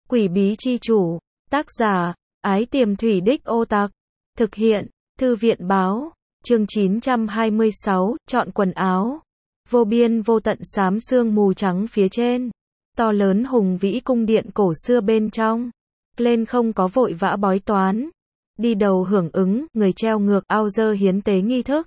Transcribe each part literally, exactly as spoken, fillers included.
Quỷ bí chi chủ. Tác giả, Ái Tiềm Thủy Đích Ô Tặc. Thực hiện, Thư viện báo. Chương chín trăm hai mươi sáu, chọn quần áo. Vô biên vô tận xám sương mù trắng phía trên. To lớn hùng vĩ cung điện cổ xưa bên trong. Lên không có vội vã bói toán. Đi đầu hưởng ứng, người treo ngược ao dơ hiến tế nghi thức.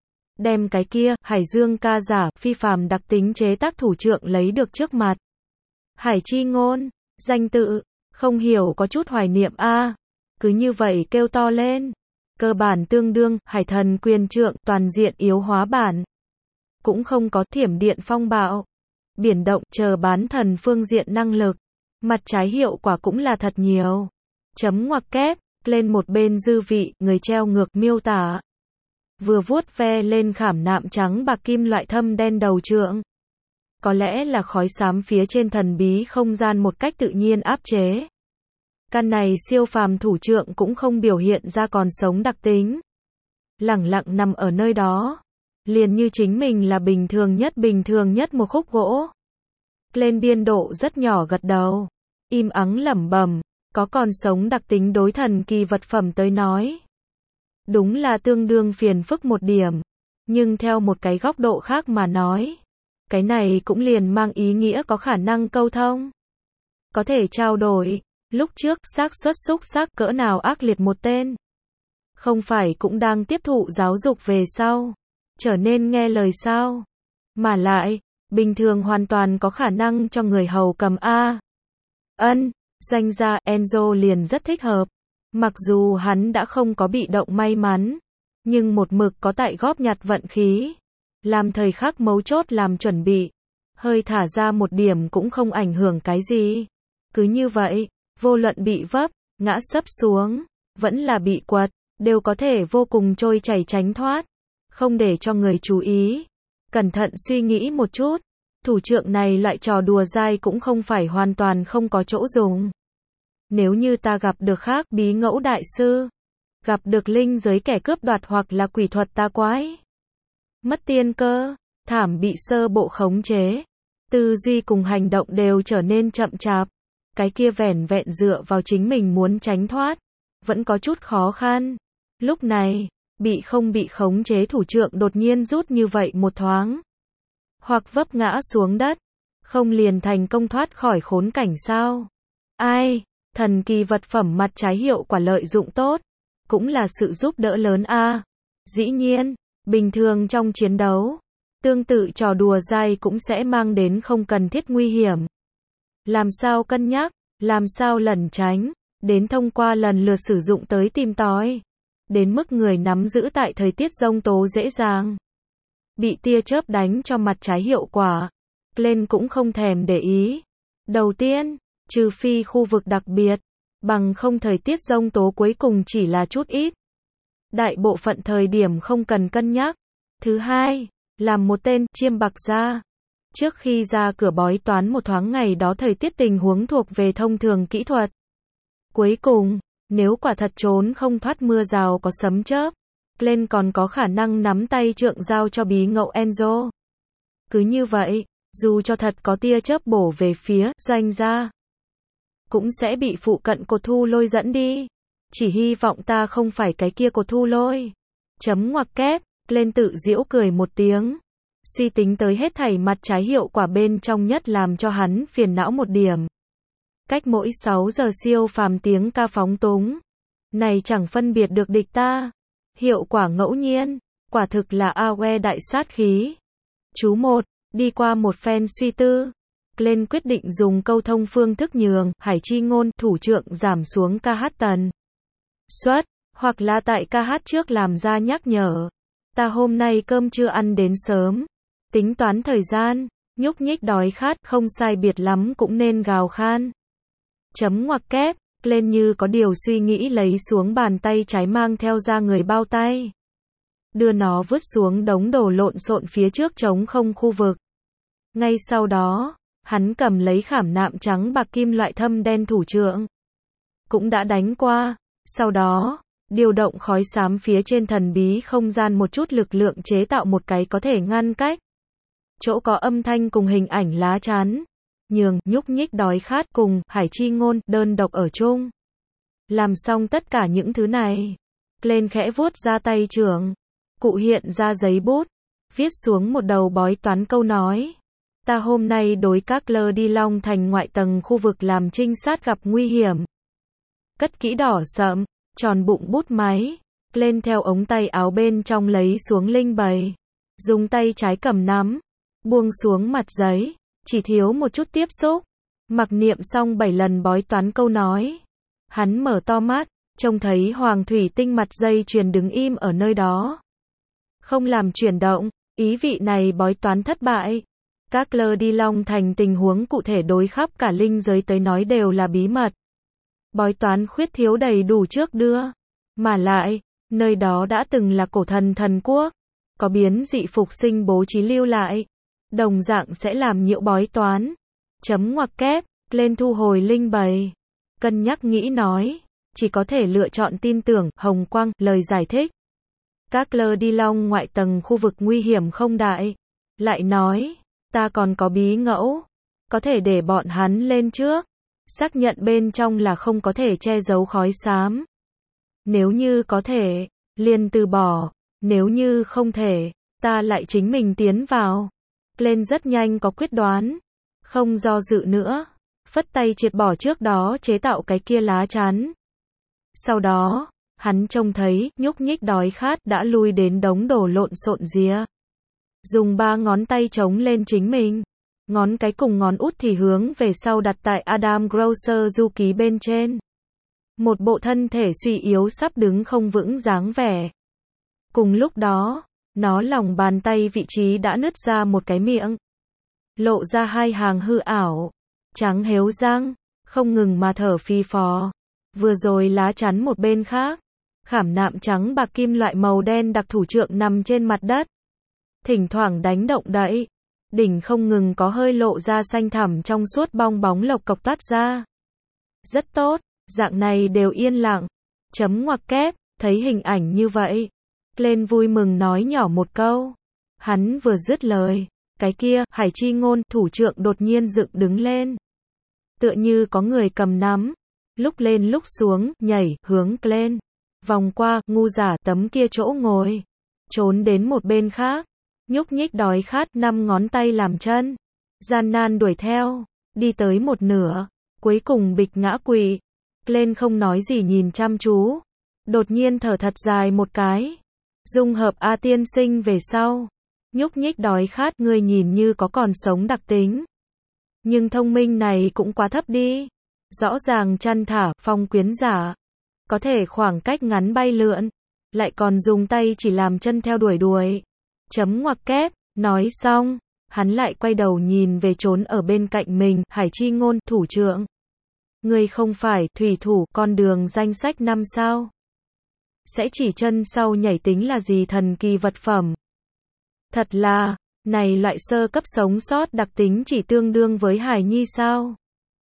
Đem cái kia, Hải Dương ca giả, phi phàm đặc tính chế tác thủ trượng lấy được trước mặt. Hải chi ngôn, danh tự, không hiểu có chút hoài niệm a. Cứ như vậy kêu to lên. Cơ bản tương đương, hải thần quyền trượng, toàn diện yếu hóa bản. Cũng không có thiểm điện phong bạo, biển động, chờ bán thần phương diện năng lực. Mặt trái hiệu quả cũng là thật nhiều. Chấm ngoặc kép, lên một bên dư vị, người treo ngược miêu tả. Vừa vuốt ve lên khảm nạm trắng bạc kim loại thâm đen đầu trượng. Có lẽ là khói xám phía trên thần bí không gian một cách tự nhiên áp chế. Căn này siêu phàm thủ trượng cũng không biểu hiện ra còn sống đặc tính. Lẳng lặng nằm ở nơi đó. Liền như chính mình là bình thường nhất bình thường nhất một khúc gỗ. Lên biên độ rất nhỏ gật đầu. Im ắng lẩm bẩm, có còn sống đặc tính đối thần kỳ vật phẩm tới nói. Đúng là tương đương phiền phức một điểm. Nhưng theo một cái góc độ khác mà nói. Cái này cũng liền mang ý nghĩa có khả năng câu thông. Có thể trao đổi. Lúc trước, xác suất xúc xác cỡ nào ác liệt một tên. Không phải cũng đang tiếp thụ giáo dục về sau. Trở nên nghe lời sao. Mà lại, bình thường hoàn toàn có khả năng cho người hầu cầm A. Ân, danh gia Enzo liền rất thích hợp. Mặc dù hắn đã không có bị động may mắn. Nhưng một mực có tại góp nhặt vận khí. Làm thời khắc mấu chốt làm chuẩn bị. Hơi thả ra một điểm cũng không ảnh hưởng cái gì. Cứ như vậy. Vô luận bị vấp, ngã sấp xuống, vẫn là bị quật, đều có thể vô cùng trôi chảy tránh thoát. Không để cho người chú ý. Cẩn thận suy nghĩ một chút. Thủ trượng này loại trò đùa dai cũng không phải hoàn toàn không có chỗ dùng. Nếu như ta gặp được khác bí ngẫu đại sư, gặp được linh giới kẻ cướp đoạt hoặc là quỷ thuật ta quái, mất tiên cơ, thảm bị sơ bộ khống chế, tư duy cùng hành động đều trở nên chậm chạp. Cái kia vẻn vẹn dựa vào chính mình muốn tránh thoát, vẫn có chút khó khăn. Lúc này, bị không bị khống chế thủ trượng đột nhiên rút như vậy một thoáng. Hoặc vấp ngã xuống đất, không liền thành công thoát khỏi khốn cảnh sao. Ai, thần kỳ vật phẩm mặt trái hiệu quả lợi dụng tốt, cũng là sự giúp đỡ lớn a. Dĩ nhiên, bình thường trong chiến đấu, tương tự trò đùa dai cũng sẽ mang đến không cần thiết nguy hiểm. Làm sao cân nhắc, làm sao lẩn tránh, đến thông qua lần lượt sử dụng tới tìm tòi. Đến mức người nắm giữ tại thời tiết giông tố dễ dàng. Bị tia chớp đánh cho mặt trái hiệu quả. Lên cũng không thèm để ý. Đầu tiên, trừ phi khu vực đặc biệt, bằng không thời tiết giông tố cuối cùng chỉ là chút ít. Đại bộ phận thời điểm không cần cân nhắc. Thứ hai, làm một tên chiêm bạc gia. Trước khi ra cửa bói toán một thoáng ngày đó thời tiết tình huống thuộc về thông thường kỹ thuật. Cuối cùng, nếu quả thật trốn không thoát mưa rào có sấm chớp, lên còn có khả năng nắm tay trượng giao cho bí ngẫu Enzo. Cứ như vậy, dù cho thật có tia chớp bổ về phía doanh gia, cũng sẽ bị phụ cận cột thu lôi dẫn đi. Chỉ hy vọng ta không phải cái kia cột thu lôi. Chấm ngoặc kép, lên tự giễu cười một tiếng. Suy tính tới hết thảy mặt trái hiệu quả bên trong nhất làm cho hắn phiền não một điểm. Cách mỗi sáu giờ siêu phàm tiếng ca phóng túng. Này chẳng phân biệt được địch ta. Hiệu quả ngẫu nhiên, quả thực là a oe đại sát khí. Chú một, đi qua một phen suy tư. Lên quyết định dùng câu thông phương thức nhường, hải chi ngôn, thủ trượng giảm xuống ca hát tần suất, hoặc là tại ca hát trước làm ra nhắc nhở. Ta hôm nay cơm chưa ăn đến sớm. Tính toán thời gian, nhúc nhích đói khát, không sai biệt lắm cũng nên gào khan. Chấm ngoặc kép, lên như có điều suy nghĩ lấy xuống bàn tay trái mang theo ra người bao tay. Đưa nó vứt xuống đống đồ lộn xộn phía trước trống không khu vực. Ngay sau đó, hắn cầm lấy khảm nạm trắng bạc kim loại thâm đen thủ trượng. Cũng đã đánh qua, sau đó, điều động khói xám phía trên thần bí không gian một chút lực lượng chế tạo một cái có thể ngăn cách. Chỗ có âm thanh cùng hình ảnh lá chắn. nhường, nhúc nhích đói khát cùng, Hải Chi Ngôn, đơn độc ở chung. Làm xong tất cả những thứ này. Glenn khẽ vuốt ra tay trưởng. Cụ hiện ra giấy bút. Viết xuống một đầu bói toán câu nói. Ta hôm nay đối các lơ đi Long Thành ngoại tầng khu vực làm trinh sát gặp nguy hiểm. Cất kỹ đỏ sậm, tròn bụng bút máy. Glenn theo ống tay áo bên trong lấy xuống linh bày. Dùng tay trái cầm nắm. Buông xuống mặt giấy. Chỉ thiếu một chút tiếp xúc. Mặc niệm xong bảy lần bói toán câu nói. Hắn mở to mắt. Trông thấy hoàng thủy tinh mặt dây chuyền đứng im ở nơi đó. Không làm chuyển động. Ý vị này bói toán thất bại. Các lơ đi Long Thành tình huống cụ thể đối khắp cả linh giới tới nói đều là bí mật. Bói toán khuyết thiếu đầy đủ trước đưa. Mà lại, nơi đó đã từng là cổ thần thần quốc. Có biến dị phục sinh bố trí lưu lại. Đồng dạng sẽ làm nhiễu bói toán. Chấm ngoặc kép, lên thu hồi linh bày. Cân nhắc nghĩ nói. Chỉ có thể lựa chọn tin tưởng, hồng quang, lời giải thích. Các lơ đi Long ngoại tầng khu vực nguy hiểm không đại. Lại nói, ta còn có bí ngẫu. Có thể để bọn hắn lên trước. Xác nhận bên trong là không có thể che giấu khói xám. Nếu như có thể, liền từ bỏ. Nếu như không thể, ta lại chính mình tiến vào. Glenn rất nhanh có quyết đoán. Không do dự nữa. Phất tay triệt bỏ trước đó chế tạo cái kia lá chắn. Sau đó, hắn trông thấy, nhúc nhích đói khát đã lui đến đống đổ lộn xộn ría. Dùng ba ngón tay chống lên chính mình. Ngón cái cùng ngón út thì hướng về sau đặt tại Adam Grocer du ký bên trên. Một bộ thân thể suy yếu sắp đứng không vững dáng vẻ. Cùng lúc đó, nó lòng bàn tay vị trí đã nứt ra một cái miệng. Lộ ra hai hàng hư ảo. Trắng héo răng, không ngừng mà thở phi phò. Vừa rồi lá chắn một bên khác. Khảm nạm trắng bạc kim loại màu đen đặc thủ trượng nằm trên mặt đất. Thỉnh thoảng đánh động đậy. Đỉnh không ngừng có hơi lộ ra xanh thẳm trong suốt bong bóng lộc cộc toát ra. Rất tốt, dạng này đều yên lặng. Chấm ngoặc kép, thấy hình ảnh như vậy. Glenn vui mừng nói nhỏ một câu. Hắn vừa dứt lời. Cái kia, Hải Chi Ngôn, thủ trượng đột nhiên dựng đứng lên. Tựa như có người cầm nắm. Lúc lên lúc xuống, nhảy, hướng Glenn. Vòng qua, ngu giả tấm kia chỗ ngồi. Trốn đến một bên khác. Nhúc nhích đói khát, năm ngón tay làm chân. Gian nan đuổi theo. Đi tới một nửa. Cuối cùng bịch ngã quỵ. Glenn không nói gì nhìn chăm chú. Đột nhiên thở thật dài một cái. Dung hợp A tiên sinh về sau. Nhúc nhích đói khát, ngươi nhìn như có còn sống đặc tính. Nhưng thông minh này cũng quá thấp đi. Rõ ràng chăn thả, phong quyến giả. Có thể khoảng cách ngắn bay lượn. Lại còn dùng tay chỉ làm chân theo đuổi đuổi. Chấm ngoặc kép, nói xong. Hắn lại quay đầu nhìn về trốn ở bên cạnh mình, Hải Chi Ngôn, thủ trượng. Ngươi không phải, thủy thủ, con đường danh sách năm sao. Sẽ chỉ chân sau nhảy tính là gì thần kỳ vật phẩm. Thật là, này loại sơ cấp sống sót đặc tính chỉ tương đương với Hải Nhi sao?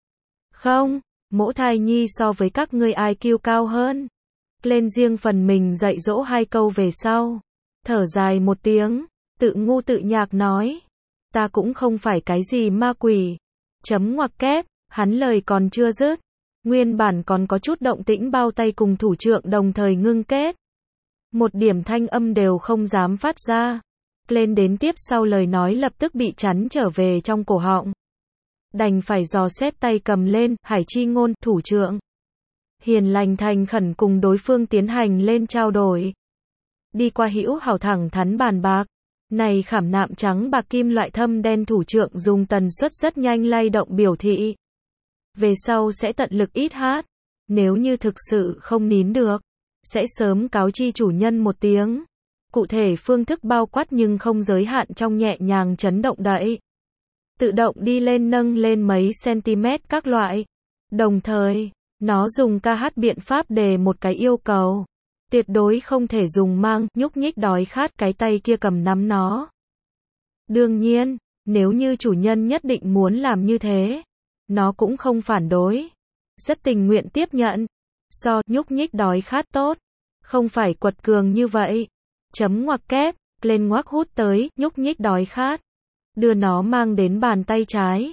Không, mỗ thai Nhi so với các ngươi i kiu cao hơn. Lên riêng phần mình dạy dỗ hai câu về sau. Thở dài một tiếng, tự ngu tự nhạc nói. Ta cũng không phải cái gì ma quỷ. Chấm ngoặc kép, hắn lời còn chưa dứt. Nguyên bản còn có chút động tĩnh bao tay cùng thủ trượng đồng thời ngưng kết. Một điểm thanh âm đều không dám phát ra. Lên đến tiếp sau lời nói lập tức bị chắn trở về trong cổ họng. Đành phải dò xét tay cầm lên, Hải Chi Ngôn, thủ trượng. Hiền lành thành khẩn cùng đối phương tiến hành lên trao đổi. Đi qua hữu hảo thẳng thắn bàn bạc. Này khảm nạm trắng bạc kim loại thâm đen thủ trượng dùng tần suất rất nhanh lay động biểu thị. Về sau sẽ tận lực ít hát. Nếu như thực sự không nín được, sẽ sớm cáo chi chủ nhân một tiếng. Cụ thể phương thức bao quát nhưng không giới hạn trong nhẹ nhàng chấn động đậy. Tự động đi lên nâng lên mấy cm các loại. Đồng thời, nó dùng ca hát biện pháp đề một cái yêu cầu. Tuyệt đối không thể dùng mang, nhúc nhích đói khát cái tay kia cầm nắm nó. Đương nhiên, nếu như chủ nhân nhất định muốn làm như thế, nó cũng không phản đối. Rất tình nguyện tiếp nhận. So, nhúc nhích đói khát tốt. Không phải quật cường như vậy. Chấm ngoặc kép, lên ngoác hút tới, nhúc nhích đói khát. Đưa nó mang đến bàn tay trái.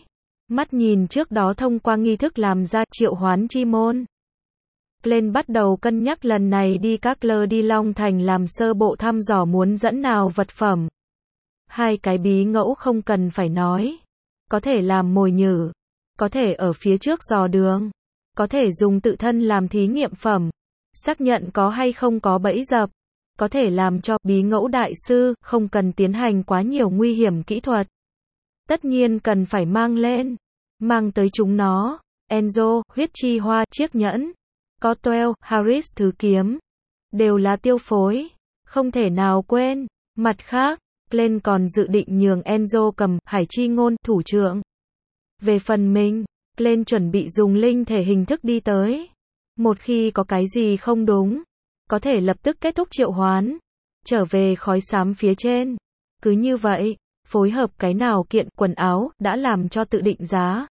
Mắt nhìn trước đó thông qua nghi thức làm ra triệu hoán chi môn. Glenn bắt đầu cân nhắc lần này đi các lơ đi Long Thành làm sơ bộ thăm dò muốn dẫn nào vật phẩm. Hai cái bí ngẫu không cần phải nói. Có thể làm mồi nhử. Có thể ở phía trước dò đường. Có thể dùng tự thân làm thí nghiệm phẩm. Xác nhận có hay không có bẫy dập. Có thể làm cho bí ngẫu đại sư không cần tiến hành quá nhiều nguy hiểm kỹ thuật. Tất nhiên cần phải mang lên. Mang tới chúng nó. Enzo, huyết chi hoa, chiếc nhẫn. Cotwell, Harris thứ kiếm. Đều là tiêu phối. Không thể nào quên. Mặt khác, Glenn còn dự định nhường Enzo cầm hải chi ngôn thủ trưởng. Về phần mình, Glenn chuẩn bị dùng linh thể hình thức đi tới. Một khi có cái gì không đúng, có thể lập tức kết thúc triệu hoán. Trở về khói xám phía trên. Cứ như vậy, phối hợp cái nào kiện quần áo đã làm cho tự định giá.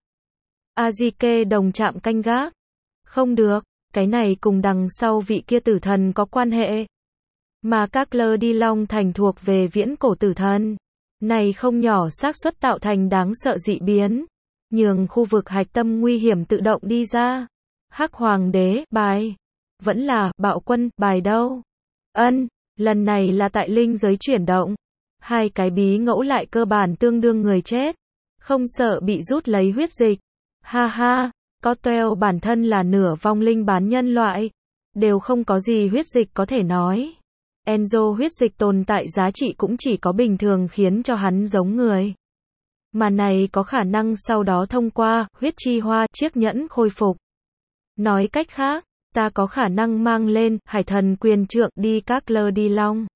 Azike đồng chạm canh gác. Không được, cái này cùng đằng sau vị kia tử thần có quan hệ. Mà các lơ đi Long Thành thuộc về viễn cổ tử thần. Này không nhỏ xác suất tạo thành đáng sợ dị biến. Nhường khu vực hạch tâm nguy hiểm tự động đi ra. Hắc Hoàng đế, bài. Vẫn là, Bạo Quân, bài đâu. Ân, lần này là tại linh giới chuyển động. Hai cái bí ngẫu lại cơ bản tương đương người chết. Không sợ bị rút lấy huyết dịch. Ha ha, Cotwell bản thân là nửa vong linh bán nhân loại. Đều không có gì huyết dịch có thể nói. Enzo huyết dịch tồn tại giá trị cũng chỉ có bình thường khiến cho hắn giống người. Mà này có khả năng sau đó thông qua huyết chi hoa chiếc nhẫn khôi phục. Nói cách khác, ta có khả năng mang lên hải thần quyền trượng đi các lơ đi Long.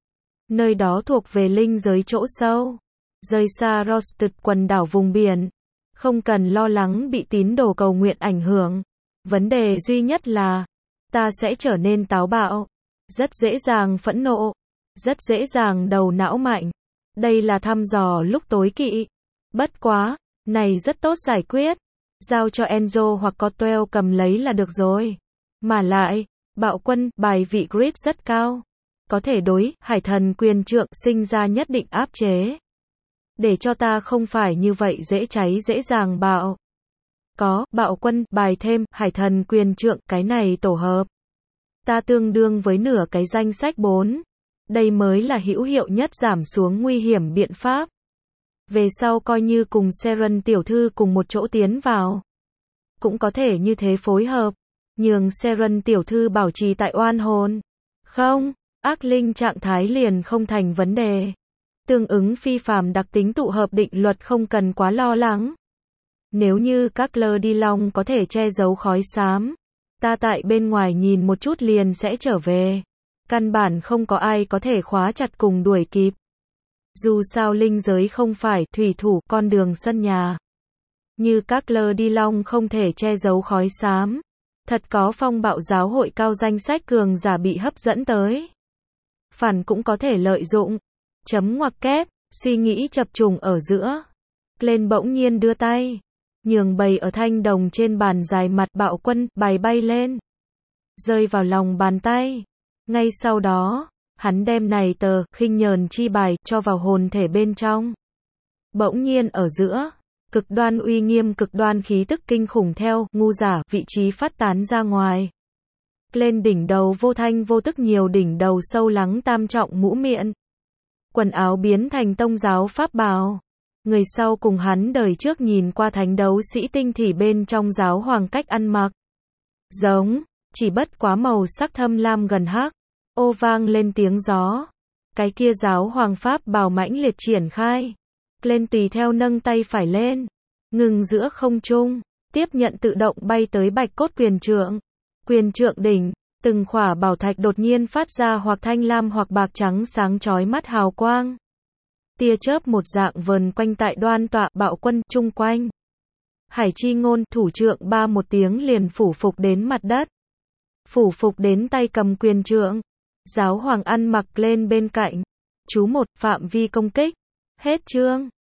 Nơi đó thuộc về linh giới chỗ sâu. Rời xa Rosted quần đảo vùng biển. Không cần lo lắng bị tín đồ cầu nguyện ảnh hưởng. Vấn đề duy nhất là, ta sẽ trở nên táo bạo. Rất dễ dàng phẫn nộ. Rất dễ dàng đầu não mạnh. Đây là thăm dò lúc tối kỵ. Bất quá, này rất tốt giải quyết. Giao cho Enzo hoặc Cotwell cầm lấy là được rồi. Mà lại, Bạo Quân, bài vị grid rất cao. Có thể đối, hải thần quyền trượng sinh ra nhất định áp chế. Để cho ta không phải như vậy dễ cháy dễ dàng bạo. Có, Bạo Quân, bài thêm, hải thần quyền trượng, cái này tổ hợp. Ta tương đương với nửa cái danh sách bốn. Đây mới là hữu hiệu nhất giảm xuống nguy hiểm biện pháp. Về sau coi như cùng Seren tiểu thư cùng một chỗ tiến vào. Cũng có thể như thế phối hợp. Nhường Seren tiểu thư bảo trì tại oan hồn. Không, ác linh trạng thái liền không thành vấn đề. Tương ứng phi phàm đặc tính tụ hợp định luật không cần quá lo lắng. Nếu như các lơ đi Long có thể che giấu khói xám. Ta tại bên ngoài nhìn một chút liền sẽ trở về. Căn bản không có ai có thể khóa chặt cùng đuổi kịp. Dù sao linh giới không phải thủy thủ con đường sân nhà. Như các lơ đi Long không thể che giấu khói xám. Thật có phong bạo giáo hội cao danh sách cường giả bị hấp dẫn tới. Phản cũng có thể lợi dụng. Chấm ngoặc kép, suy nghĩ chập trùng ở giữa. Glenn bỗng nhiên đưa tay. Nhường bầy ở thanh đồng trên bàn dài mặt Bạo Quân, bài bay lên. Rơi vào lòng bàn tay. Ngay sau đó, hắn đem này tờ khinh nhờn chi bài cho vào hồn thể bên trong. Bỗng nhiên ở giữa, cực đoan uy nghiêm cực đoan khí tức kinh khủng theo ngu giả vị trí phát tán ra ngoài. Lên đỉnh đầu vô thanh vô tức nhiều đỉnh đầu sâu lắng tam trọng mũ miệng. Quần áo biến thành tông giáo pháp bào. Người sau cùng hắn đời trước nhìn qua thánh đấu sĩ tinh thì bên trong giáo hoàng cách ăn mặc. Giống, chỉ bất quá màu sắc thâm lam gần hắc. Ô vang lên tiếng gió. Cái kia giáo hoàng pháp bào mãnh liệt triển khai. Lên tùy theo nâng tay phải lên. Ngừng giữa không trung. Tiếp nhận tự động bay tới bạch cốt quyền trượng. Quyền trượng đỉnh. Từng khỏa bảo thạch đột nhiên phát ra hoặc thanh lam hoặc bạc trắng sáng chói mắt hào quang. Tia chớp một dạng vờn quanh tại đoan tọa Bạo Quân chung quanh. Hải chi ngôn thủ trượng ba một tiếng liền phủ phục đến mặt đất. Phủ phục đến tay cầm quyền trượng. Giáo hoàng ăn mặc lên bên cạnh. Chú một phạm vi công kích. Hết chương.